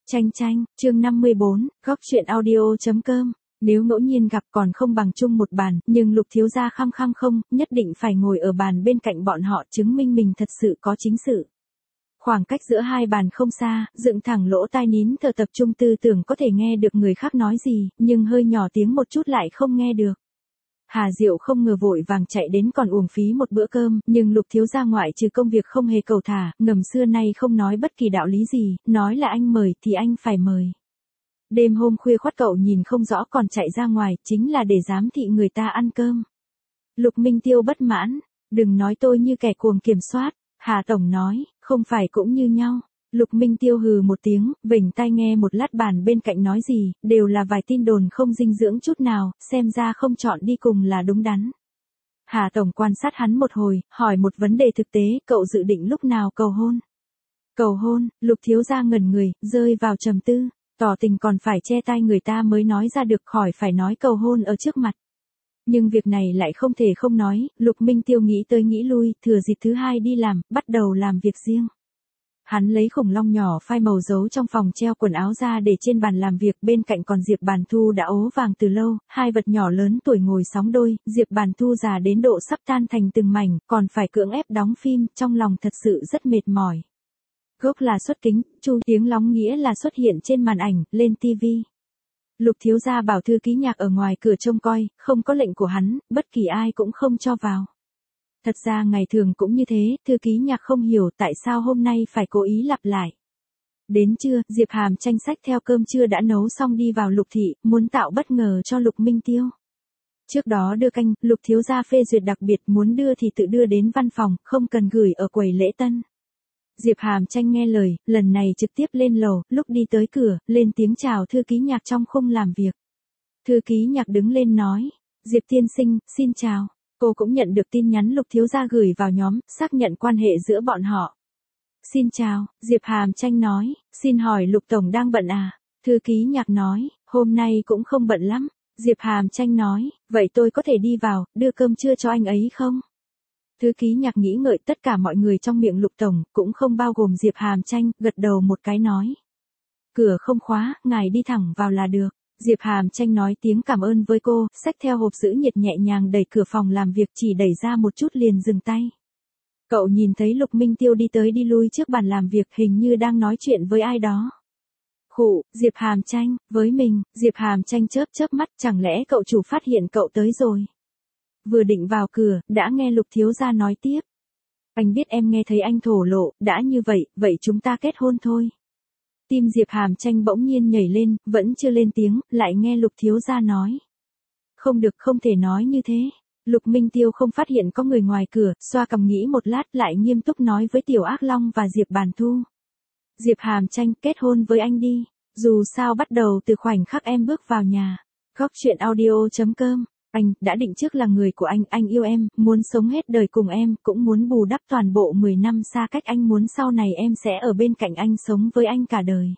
Chanh chanh, chương 54, góc chuyện audio.com. Nếu ngẫu nhiên gặp còn không bằng chung một bàn, nhưng Lục thiếu gia khăng khăng không, nhất định phải ngồi ở bàn bên cạnh bọn họ chứng minh mình thật sự có chính sự. Khoảng cách giữa hai bàn không xa, dựng thẳng lỗ tai nín thở tập trung tư tưởng có thể nghe được người khác nói gì, nhưng hơi nhỏ tiếng một chút lại không nghe được. Hà Diệu không ngờ vội vàng chạy đến còn uổng phí một bữa cơm, nhưng Lục thiếu gia ngoại trừ công việc không hề cầu thả, ngầm xưa nay không nói bất kỳ đạo lý gì, nói là anh mời thì anh phải mời. Đêm hôm khuya khoắt cậu nhìn không rõ còn chạy ra ngoài, chính là để giám thị người ta ăn cơm. Lục Minh Tiêu bất mãn, đừng nói tôi như kẻ cuồng kiểm soát, Hà Tổng nói, không phải cũng như nhau. Lục Minh Tiêu hừ một tiếng, vểnh tai nghe một lát bàn bên cạnh nói gì, đều là vài tin đồn không dinh dưỡng chút nào, xem ra không chọn đi cùng là đúng đắn. Hà Tổng quan sát hắn một hồi, hỏi một vấn đề thực tế, cậu dự định lúc nào cầu hôn? Cầu hôn, Lục thiếu gia ngẩn người, rơi vào trầm tư, tỏ tình còn phải che tai người ta mới nói ra được, khỏi phải nói cầu hôn ở trước mặt. Nhưng việc này lại không thể không nói, Lục Minh Tiêu nghĩ tới nghĩ lui, thừa dịp thứ hai đi làm, bắt đầu làm việc riêng. Hắn lấy khủng long nhỏ phai màu giấu trong phòng treo quần áo ra để trên bàn làm việc, bên cạnh còn Diệp Bàn Thu đã ố vàng từ lâu, hai vật nhỏ lớn tuổi ngồi sóng đôi, Diệp Bàn Thu già đến độ sắp tan thành từng mảnh, còn phải cưỡng ép đóng phim, trong lòng thật sự rất mệt mỏi. Gốc là xuất kính, chu tiếng lóng nghĩa là xuất hiện trên màn ảnh, lên tivi. Lục thiếu gia bảo thư ký Nhạc ở ngoài cửa trông coi, không có lệnh của hắn, bất kỳ ai cũng không cho vào. Thật ra ngày thường cũng như thế, thư ký Nhạc không hiểu tại sao hôm nay phải cố ý lặp lại. Đến trưa, Diệp Hàm tranh sách theo cơm trưa đã nấu xong đi vào Lục thị, muốn tạo bất ngờ cho Lục Minh Tiêu. Trước đó đưa canh, Lục thiếu gia phê duyệt đặc biệt, muốn đưa thì tự đưa đến văn phòng, không cần gửi ở quầy lễ tân. Diệp Hàm tranh nghe lời, lần này trực tiếp lên lầu, lúc đi tới cửa, lên tiếng chào thư ký Nhạc trong khung làm việc. Thư ký Nhạc đứng lên nói, Diệp tiên sinh, xin chào. Cô cũng nhận được tin nhắn Lục thiếu gia gửi vào nhóm, xác nhận quan hệ giữa bọn họ. Xin chào, Diệp Hàm tranh nói, xin hỏi Lục Tổng đang bận à? Thư ký Nhạc nói, hôm nay cũng không bận lắm. Diệp Hàm tranh nói, vậy tôi có thể đi vào, đưa cơm trưa cho anh ấy không? Thư ký Nhạc nghĩ ngợi tất cả mọi người trong miệng Lục Tổng, cũng không bao gồm Diệp Hàm tranh, gật đầu một cái nói. Cửa không khóa, ngài đi thẳng vào là được. Diệp Hàm tranh nói tiếng cảm ơn với cô, xách theo hộp giữ nhiệt nhẹ nhàng đẩy cửa phòng làm việc, chỉ đẩy ra một chút liền dừng tay. Cậu nhìn thấy Lục Minh Tiêu đi tới đi lui trước bàn làm việc, hình như đang nói chuyện với ai đó. Khụ, Diệp Hàm tranh, với mình, Diệp Hàm tranh chớp chớp mắt, chẳng lẽ cậu chủ phát hiện cậu tới rồi. Vừa định vào cửa, đã nghe Lục thiếu gia nói tiếp. Anh biết em nghe thấy anh thổ lộ, đã như vậy, vậy chúng ta kết hôn thôi. Tim Diệp Hàm tranh bỗng nhiên nhảy lên, vẫn chưa lên tiếng, lại nghe Lục thiếu gia nói. Không được, không thể nói như thế. Lục Minh Tiêu không phát hiện có người ngoài cửa, xoa cằm nghĩ một lát lại nghiêm túc nói với Tiểu Ác Long và Diệp Bàn Thu. Diệp Hàm tranh, kết hôn với anh đi. Dù sao bắt đầu từ khoảnh khắc em bước vào nhà. Góc chuyện audio.com. Anh, đã định trước là người của anh yêu em, muốn sống hết đời cùng em, cũng muốn bù đắp toàn bộ 10 năm xa cách, anh muốn sau này em sẽ ở bên cạnh anh, sống với anh cả đời.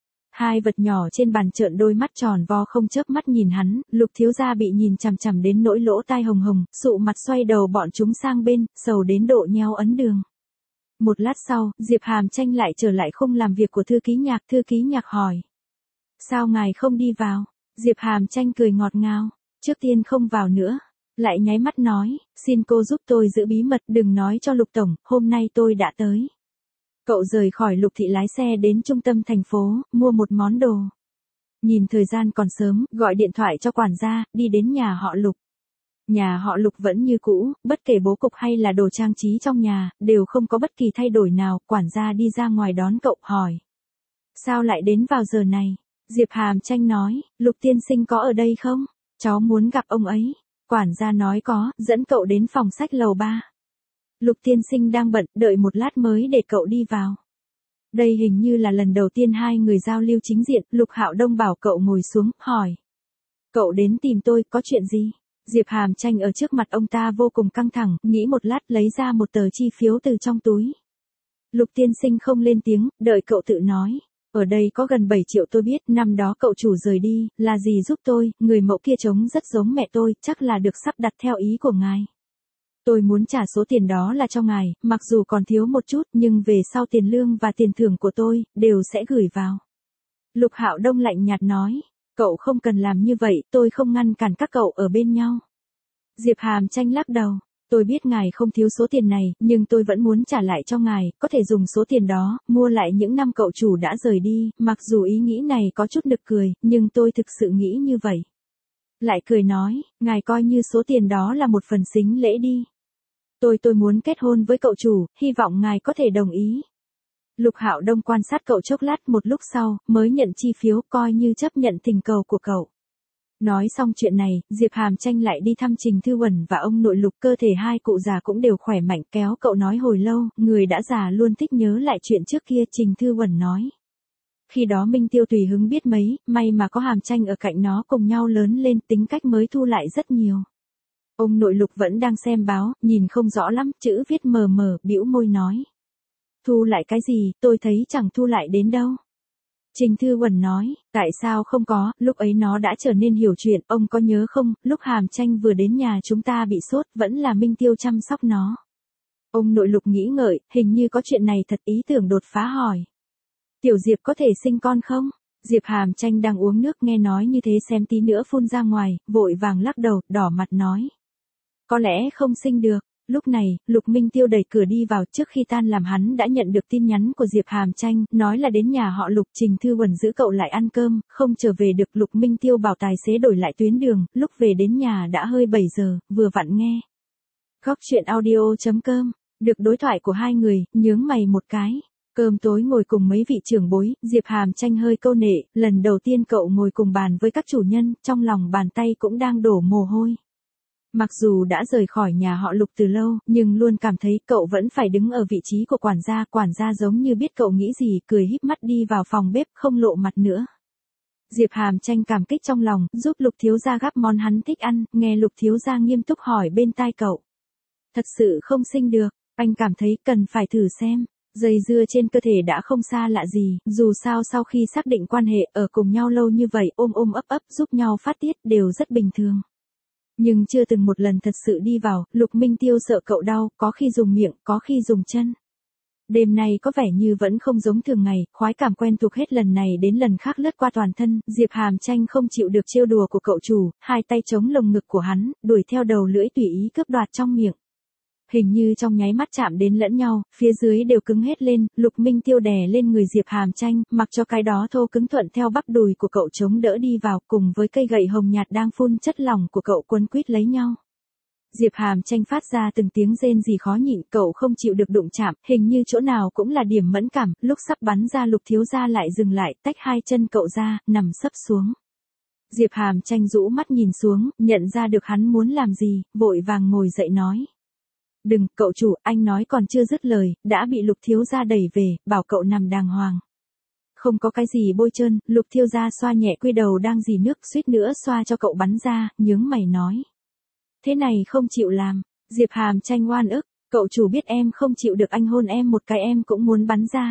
Hai vật nhỏ trên bàn trợn đôi mắt tròn vo không chớp mắt nhìn hắn, Lục thiếu gia bị nhìn chằm chằm đến nỗi lỗ tai hồng hồng, sụ mặt xoay đầu bọn chúng sang bên, sầu đến độ nheo ấn đường. Một lát sau, Diệp Hàm tranh lại trở lại khung làm việc của thư ký Nhạc hỏi. Sao ngài không đi vào? Diệp Hàm tranh cười ngọt ngào. Trước tiên không vào nữa, lại nháy mắt nói, xin cô giúp tôi giữ bí mật, đừng nói cho Lục Tổng, hôm nay tôi đã tới. Cậu rời khỏi Lục thị lái xe đến trung tâm thành phố, mua một món đồ. Nhìn thời gian còn sớm, gọi điện thoại cho quản gia, đi đến nhà họ Lục. Nhà họ Lục vẫn như cũ, bất kể bố cục hay là đồ trang trí trong nhà, đều không có bất kỳ thay đổi nào, quản gia đi ra ngoài đón cậu, hỏi. Sao lại đến vào giờ này? Diệp Hàm tranh nói, Lục tiên sinh có ở đây không? Cháu muốn gặp ông ấy. Quản gia nói có, dẫn cậu đến phòng sách lầu 3. Lục tiên sinh đang bận, đợi một lát mới để cậu đi vào. Đây hình như là lần đầu tiên hai người giao lưu chính diện, Lục Hạo Đông bảo cậu ngồi xuống, hỏi. Cậu đến tìm tôi, có chuyện gì? Diệp Hàm tranh ở trước mặt ông ta vô cùng căng thẳng, nghĩ một lát lấy ra một tờ chi phiếu từ trong túi. Lục tiên sinh không lên tiếng, đợi cậu tự nói. Ở đây có gần 7 triệu tôi biết, năm đó cậu chủ rời đi, là gì giúp tôi, người mẫu kia trông rất giống mẹ tôi, chắc là được sắp đặt theo ý của ngài. Tôi muốn trả số tiền đó là cho ngài, mặc dù còn thiếu một chút, nhưng về sau tiền lương và tiền thưởng của tôi, đều sẽ gửi vào. Lục Hạo Đông lạnh nhạt nói, cậu không cần làm như vậy, tôi không ngăn cản các cậu ở bên nhau. Diệp Hàm Tranh lắc đầu, tôi biết ngài không thiếu số tiền này, nhưng tôi vẫn muốn trả lại cho ngài, có thể dùng số tiền đó, mua lại những năm cậu chủ đã rời đi, mặc dù ý nghĩ này có chút nực cười, nhưng tôi thực sự nghĩ như vậy. Lại cười nói, ngài coi như số tiền đó là một phần sính lễ đi. Tôi muốn kết hôn với cậu chủ, hy vọng ngài có thể đồng ý. Lục Hạo Đông quan sát cậu chốc lát, một lúc sau, mới nhận chi phiếu, coi như chấp nhận tình cầu của cậu. Nói xong chuyện này, Diệp Hàm Tranh lại đi thăm Trình Thư Uẩn và ông nội Lục, cơ thể hai cụ già cũng đều khỏe mạnh, kéo cậu nói hồi lâu, người đã già luôn thích nhớ lại chuyện trước kia. Trình Thư Uẩn nói. Khi đó Minh Tiêu tùy hứng biết mấy, may mà có Hàm Tranh ở cạnh nó cùng nhau lớn lên, tính cách mới thu lại rất nhiều. Ông nội Lục vẫn đang xem báo, nhìn không rõ lắm, chữ viết mờ mờ, bĩu môi nói. Thu lại cái gì, tôi thấy chẳng thu lại đến đâu. Trình Thư Uẩn nói, tại sao không có, lúc ấy nó đã trở nên hiểu chuyện, ông có nhớ không, lúc Hàm Tranh vừa đến nhà chúng ta bị sốt, vẫn là Minh Tiêu chăm sóc nó. Ông nội Lục nghĩ ngợi, hình như có chuyện này thật, ý tưởng đột phá hỏi. Tiểu Diệp có thể sinh con không? Diệp Hàm Tranh đang uống nước nghe nói như thế xém tí nữa phun ra ngoài, vội vàng lắc đầu, đỏ mặt nói. Có lẽ không sinh được. Lúc này, Lục Minh Tiêu đẩy cửa đi vào, trước khi tan làm hắn đã nhận được tin nhắn của Diệp Hàm Tranh, nói là đến nhà họ Lục. Trình Thư Uẩn giữ cậu lại ăn cơm, không trở về được. Lục Minh Tiêu bảo tài xế đổi lại tuyến đường, lúc về đến nhà đã hơi 7 giờ, vừa vặn nghe. Góc truyện audio.com, được đối thoại của hai người, nhướng mày một cái. Cơm tối ngồi cùng mấy vị trưởng bối, Diệp Hàm Tranh hơi câu nệ, lần đầu tiên cậu ngồi cùng bàn với các chủ nhân, trong lòng bàn tay cũng đang đổ mồ hôi. Mặc dù đã rời khỏi nhà họ Lục từ lâu, nhưng luôn cảm thấy cậu vẫn phải đứng ở vị trí của quản gia giống như biết cậu nghĩ gì, cười híp mắt đi vào phòng bếp, không lộ mặt nữa. Diệp Hàm Tranh cảm kích trong lòng, giúp Lục thiếu gia gắp món hắn thích ăn, nghe Lục thiếu gia nghiêm túc hỏi bên tai cậu. Thật sự không sinh được, anh cảm thấy cần phải thử xem. Dây dưa trên cơ thể đã không xa lạ gì, dù sao sau khi xác định quan hệ, ở cùng nhau lâu như vậy, ôm ôm ấp ấp, giúp nhau phát tiết, đều rất bình thường. Nhưng chưa từng một lần thật sự đi vào, Lục Minh Tiêu sợ cậu đau, có khi dùng miệng, có khi dùng chân. Đêm nay có vẻ như vẫn không giống thường ngày, khoái cảm quen thuộc hết lần này đến lần khác lướt qua toàn thân, Diệp Hàm Tranh không chịu được trêu đùa của cậu chủ, hai tay chống lồng ngực của hắn, đuổi theo đầu lưỡi tùy ý cướp đoạt trong miệng. Hình như trong nháy mắt chạm đến lẫn nhau, phía dưới đều cứng hết lên, Lục Minh Tiêu đè lên người Diệp Hàm Tranh, mặc cho cái đó thô cứng thuận theo bắp đùi của cậu chống đỡ đi vào, cùng với cây gậy hồng nhạt đang phun chất lỏng của cậu quấn quýt lấy nhau. Diệp Hàm Tranh phát ra từng tiếng rên rỉ khó nhịn, cậu không chịu được đụng chạm, hình như chỗ nào cũng là điểm mẫn cảm, lúc sắp bắn ra Lục thiếu gia lại dừng lại, tách hai chân cậu ra, nằm sấp xuống. Diệp Hàm Tranh rũ mắt nhìn xuống, nhận ra được hắn muốn làm gì, vội vàng ngồi dậy nói. Đừng, cậu chủ, anh nói còn chưa dứt lời, đã bị Lục thiếu gia đẩy về, bảo cậu nằm đàng hoàng. Không có cái gì bôi trơn, Lục thiếu gia xoa nhẹ quy đầu đang rỉ nước, suýt nữa xoa cho cậu bắn ra, nhướng mày nói. Thế này không chịu làm. Diệp Hàm Tranh oan ức, cậu chủ biết em không chịu được anh hôn em một cái em cũng muốn bắn ra.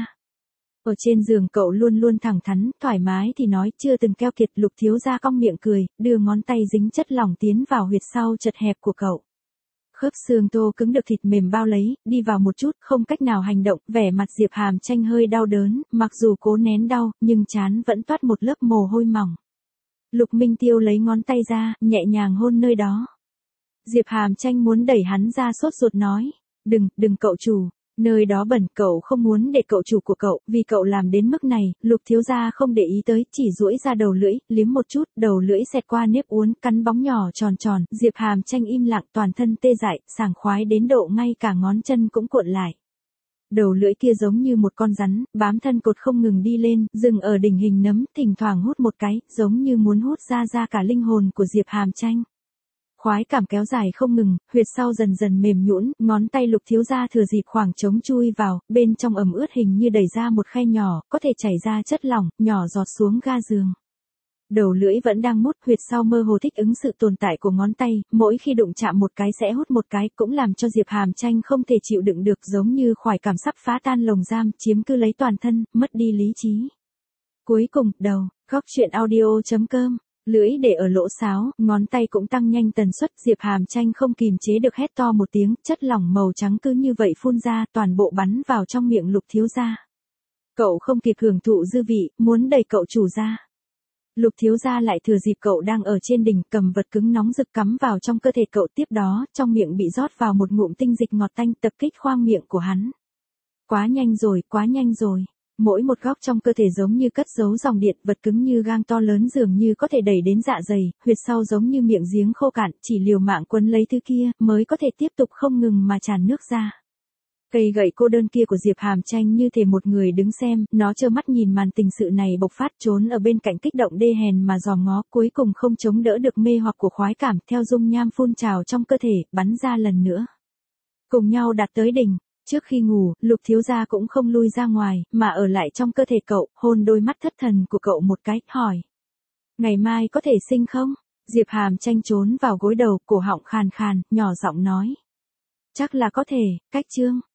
Ở trên giường cậu luôn luôn thẳng thắn, thoải mái thì nói, chưa từng keo kiệt. Lục thiếu gia cong miệng cười, đưa ngón tay dính chất lỏng tiến vào huyệt sau chật hẹp của cậu. Khớp xương tô cứng được thịt mềm bao lấy, đi vào một chút, không cách nào hành động, vẻ mặt Diệp Hàm Tranh hơi đau đớn, mặc dù cố nén đau, nhưng trán vẫn toát một lớp mồ hôi mỏng. Lục Minh Tiêu lấy ngón tay ra, nhẹ nhàng hôn nơi đó. Diệp Hàm Tranh muốn đẩy hắn ra, sốt ruột nói, đừng cậu chủ, nơi đó bẩn, cậu không muốn để cậu chủ của cậu, vì cậu làm đến mức này. Lục thiếu gia không để ý tới, chỉ duỗi ra đầu lưỡi, liếm một chút, đầu lưỡi xẹt qua nếp uốn, cắn bóng nhỏ tròn tròn. Diệp Hàm Tranh im lặng, toàn thân tê dại, sảng khoái đến độ ngay cả ngón chân cũng cuộn lại. Đầu lưỡi kia giống như một con rắn, bám thân cột không ngừng đi lên, dừng ở đỉnh hình nấm, thỉnh thoảng hút một cái, giống như muốn hút ra cả linh hồn của Diệp Hàm Tranh. Khoái cảm kéo dài không ngừng, huyệt sau dần dần mềm nhũn, ngón tay Lục thiếu gia thừa dịp khoảng trống chui vào, bên trong ẩm ướt hình như đẩy ra một khe nhỏ, có thể chảy ra chất lỏng, nhỏ giọt xuống ga giường. Đầu lưỡi vẫn đang mút, huyệt sau mơ hồ thích ứng sự tồn tại của ngón tay, mỗi khi đụng chạm một cái sẽ hút một cái, cũng làm cho Diệp Hàm Tranh không thể chịu đựng được, giống như khoái cảm sắp phá tan lồng giam, chiếm cứ lấy toàn thân, mất đi lý trí. Cuối cùng, đầu, góc truyện audio.com. Lưỡi để ở lỗ sáo, ngón tay cũng tăng nhanh tần suất, Diệp Hàm Tranh không kìm chế được hét to một tiếng, chất lỏng màu trắng cứ như vậy phun ra, toàn bộ bắn vào trong miệng Lục thiếu gia. Cậu không kịp hưởng thụ dư vị, muốn đẩy cậu chủ ra. Lục thiếu gia lại thừa dịp cậu đang ở trên đỉnh, cầm vật cứng nóng rực cắm vào trong cơ thể cậu, tiếp đó, trong miệng bị rót vào một ngụm tinh dịch ngọt tanh tập kích khoang miệng của hắn. Quá nhanh rồi, quá nhanh rồi. Mỗi một góc trong cơ thể giống như cất giấu dòng điện, vật cứng như gang to lớn dường như có thể đẩy đến dạ dày, huyệt sau giống như miệng giếng khô cạn, chỉ liều mạng quấn lấy thứ kia, mới có thể tiếp tục không ngừng mà tràn nước ra. Cây gậy cô đơn kia của Diệp Hàm Tranh như thể một người đứng xem, nó trơ mắt nhìn màn tình sự này bộc phát, trốn ở bên cạnh kích động đê hèn mà dòm ngó, cuối cùng không chống đỡ được mê hoặc của khoái cảm, theo dung nham phun trào trong cơ thể, bắn ra lần nữa. Cùng nhau đạt tới đỉnh. Trước khi ngủ, Lục thiếu gia cũng không lui ra ngoài, mà ở lại trong cơ thể cậu, hôn đôi mắt thất thần của cậu một cái, hỏi. Ngày mai có thể sinh không? Diệp Hàm Tranh trốn vào gối đầu, cổ họng khàn khàn, nhỏ giọng nói. Chắc là có thể, cách chương.